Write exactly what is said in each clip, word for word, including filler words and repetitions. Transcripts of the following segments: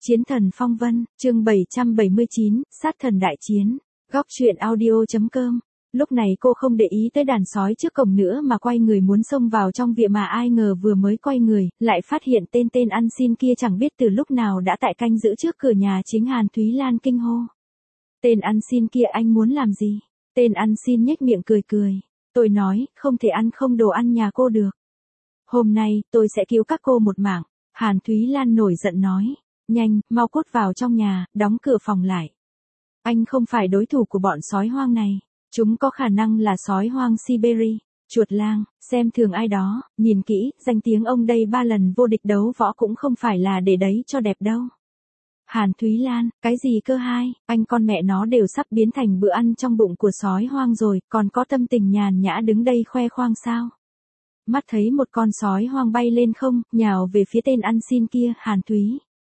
Chiến thần phong vân, chương bảy trăm bảy mươi chín, sát thần đại chiến. Góc truyện audio.com. Lúc này cô không để ý tới đàn sói trước cổng nữa mà quay người muốn xông vào trong viện, mà ai ngờ vừa mới quay người, lại phát hiện tên tên ăn xin kia chẳng biết từ lúc nào đã tại canh giữ trước cửa nhà chính. Hàn Thúy Lan kinh hô. Tên ăn xin kia, anh muốn làm gì? Tên ăn xin nhếch miệng cười cười. Tôi nói, không thể ăn không đồ ăn nhà cô được. Hôm nay, tôi sẽ cứu các cô một mạng. Hàn Thúy Lan nổi giận nói. Nhanh, mau cút vào trong nhà, đóng cửa phòng lại. Anh không phải đối thủ của bọn sói hoang này. Chúng có khả năng là sói hoang Siberia, chuột lang, xem thường ai đó, nhìn kỹ, danh tiếng ông đây ba lần vô địch đấu võ cũng không phải là để đấy cho đẹp đâu. Hàn Thúy Lan, cái gì cơ hai, anh con mẹ nó đều sắp biến thành bữa ăn trong bụng của sói hoang rồi, còn có tâm tình nhàn nhã đứng đây khoe khoang sao? Mắt thấy một con sói hoang bay lên không, nhào về phía tên ăn xin kia. Hàn Thúy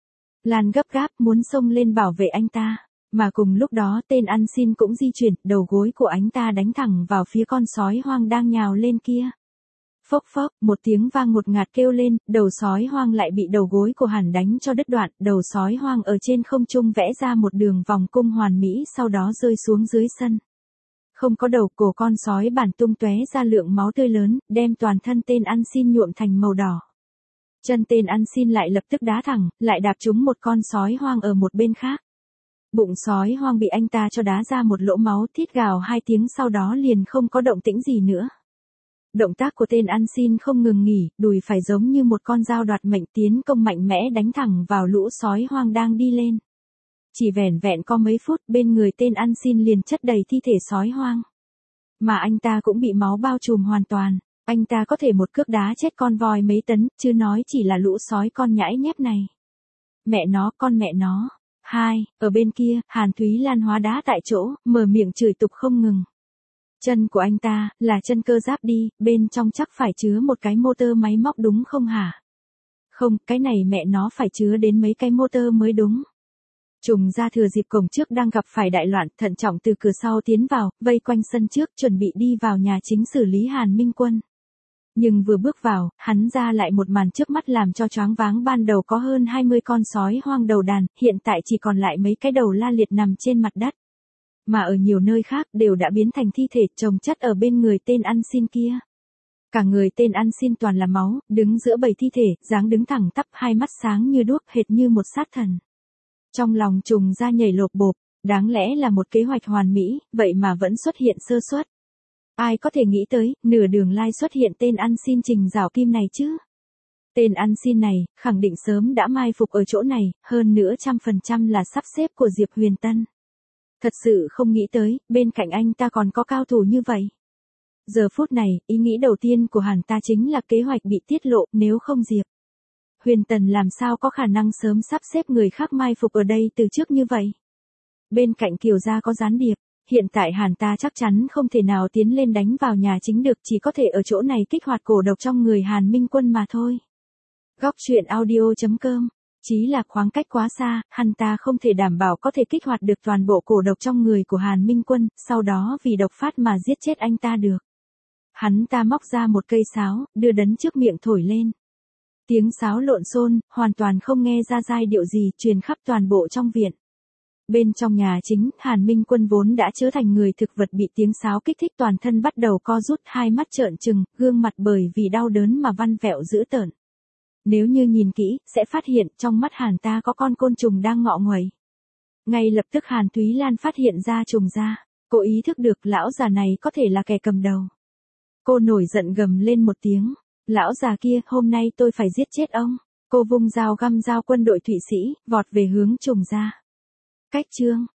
Lan gấp gáp muốn xông lên bảo vệ anh ta. Mà cùng lúc đó tên ăn xin cũng di chuyển, đầu gối của anh ta đánh thẳng vào phía con sói hoang đang nhào lên kia. Phốc phốc, một tiếng vang ngột ngạt kêu lên, đầu sói hoang lại bị đầu gối của Hàn đánh cho đứt đoạn, đầu sói hoang ở trên không trung vẽ ra một đường vòng cung hoàn mỹ, sau đó rơi xuống dưới sân. Không có đầu, cổ con sói bản tung tóe ra lượng máu tươi lớn, đem toàn thân tên ăn xin nhuộm thành màu đỏ. Chân tên ăn xin lại lập tức đá thẳng, lại đạp trúng một con sói hoang ở một bên khác. Bụng sói hoang bị anh ta cho đá ra một lỗ máu, thít gào hai tiếng, sau đó liền không có động tĩnh gì nữa. Động tác của tên ăn xin không ngừng nghỉ, đùi phải giống như một con dao đoạt mệnh, tiến công mạnh mẽ đánh thẳng vào lũ sói hoang đang đi lên. Chỉ vẻn vẹn có mấy phút, bên người tên ăn xin liền chất đầy thi thể sói hoang. Mà anh ta cũng bị máu bao trùm hoàn toàn. Anh ta có thể một cước đá chết con voi mấy tấn, chứ nói chỉ là lũ sói con nhãi nhép này. Mẹ nó, con mẹ nó. Hai, ở bên kia, Hàn Thúy Lan hóa đá tại chỗ, mở miệng chửi tục không ngừng. Chân của anh ta, là chân cơ giáp đi, bên trong chắc phải chứa một cái motor máy móc đúng không hả? Không, cái này mẹ nó phải chứa đến mấy cái motor mới đúng. Trùng ra thừa dịp cổng trước đang gặp phải đại loạn, thận trọng từ cửa sau tiến vào, vây quanh sân trước, chuẩn bị đi vào nhà chính xử lý Hàn Minh Quân. Nhưng vừa bước vào, hắn ra lại một màn trước mắt làm cho choáng váng. Ban đầu có hơn hai mươi con sói hoang đầu đàn, hiện tại chỉ còn lại mấy cái đầu la liệt nằm trên mặt đất. Mà ở nhiều nơi khác đều đã biến thành thi thể chồng chất ở bên người tên ăn xin kia. Cả người tên ăn xin toàn là máu, đứng giữa bầy thi thể, dáng đứng thẳng tắp, hai mắt sáng như đuốc, hệt như một sát thần. Trong lòng trùng ra nhảy lộp bộp, đáng lẽ là một kế hoạch hoàn mỹ, vậy mà vẫn xuất hiện sơ suất. Ai có thể nghĩ tới, nửa đường lai xuất hiện tên ăn xin Trình Giảo Kim này chứ? Tên ăn xin này, khẳng định sớm đã mai phục ở chỗ này, hơn nữa trăm phần trăm là sắp xếp của Diệp Huyền Tân. Thật sự không nghĩ tới, bên cạnh anh ta còn có cao thủ như vậy. Giờ phút này, ý nghĩ đầu tiên của hắn ta chính là kế hoạch bị tiết lộ, nếu không Diệp Huyền Tân làm sao có khả năng sớm sắp xếp người khác mai phục ở đây từ trước như vậy. Bên cạnh Kiều gia có gián điệp. Hiện tại Hàn ta chắc chắn không thể nào tiến lên đánh vào nhà chính được, chỉ có thể ở chỗ này kích hoạt cổ độc trong người Hàn Minh Quân mà thôi. Góc truyện audio.com. Chí là khoảng cách quá xa, Hàn ta không thể đảm bảo có thể kích hoạt được toàn bộ cổ độc trong người của Hàn Minh Quân, sau đó vì độc phát mà giết chết anh ta được. Hắn ta móc ra một cây sáo, đưa đấn trước miệng thổi lên. Tiếng sáo lộn xôn, hoàn toàn không nghe ra giai điệu gì, truyền khắp toàn bộ trong viện. Bên trong nhà chính, Hàn Minh Quân vốn đã trở thành người thực vật bị tiếng sáo kích thích, toàn thân bắt đầu co rút, hai mắt trợn trừng, gương mặt bởi vì đau đớn mà văn vẹo dữ tợn. Nếu như nhìn kỹ, sẽ phát hiện trong mắt Hàn ta có con côn trùng đang ngọ nguậy. Ngay lập tức Hàn Thúy Lan phát hiện ra trùng ra, cô ý thức được lão già này có thể là kẻ cầm đầu. Cô nổi giận gầm lên một tiếng, lão già kia, hôm nay tôi phải giết chết ông. Cô vung dao găm dao quân đội Thụy Sĩ, vọt về hướng trùng ra. Cách chương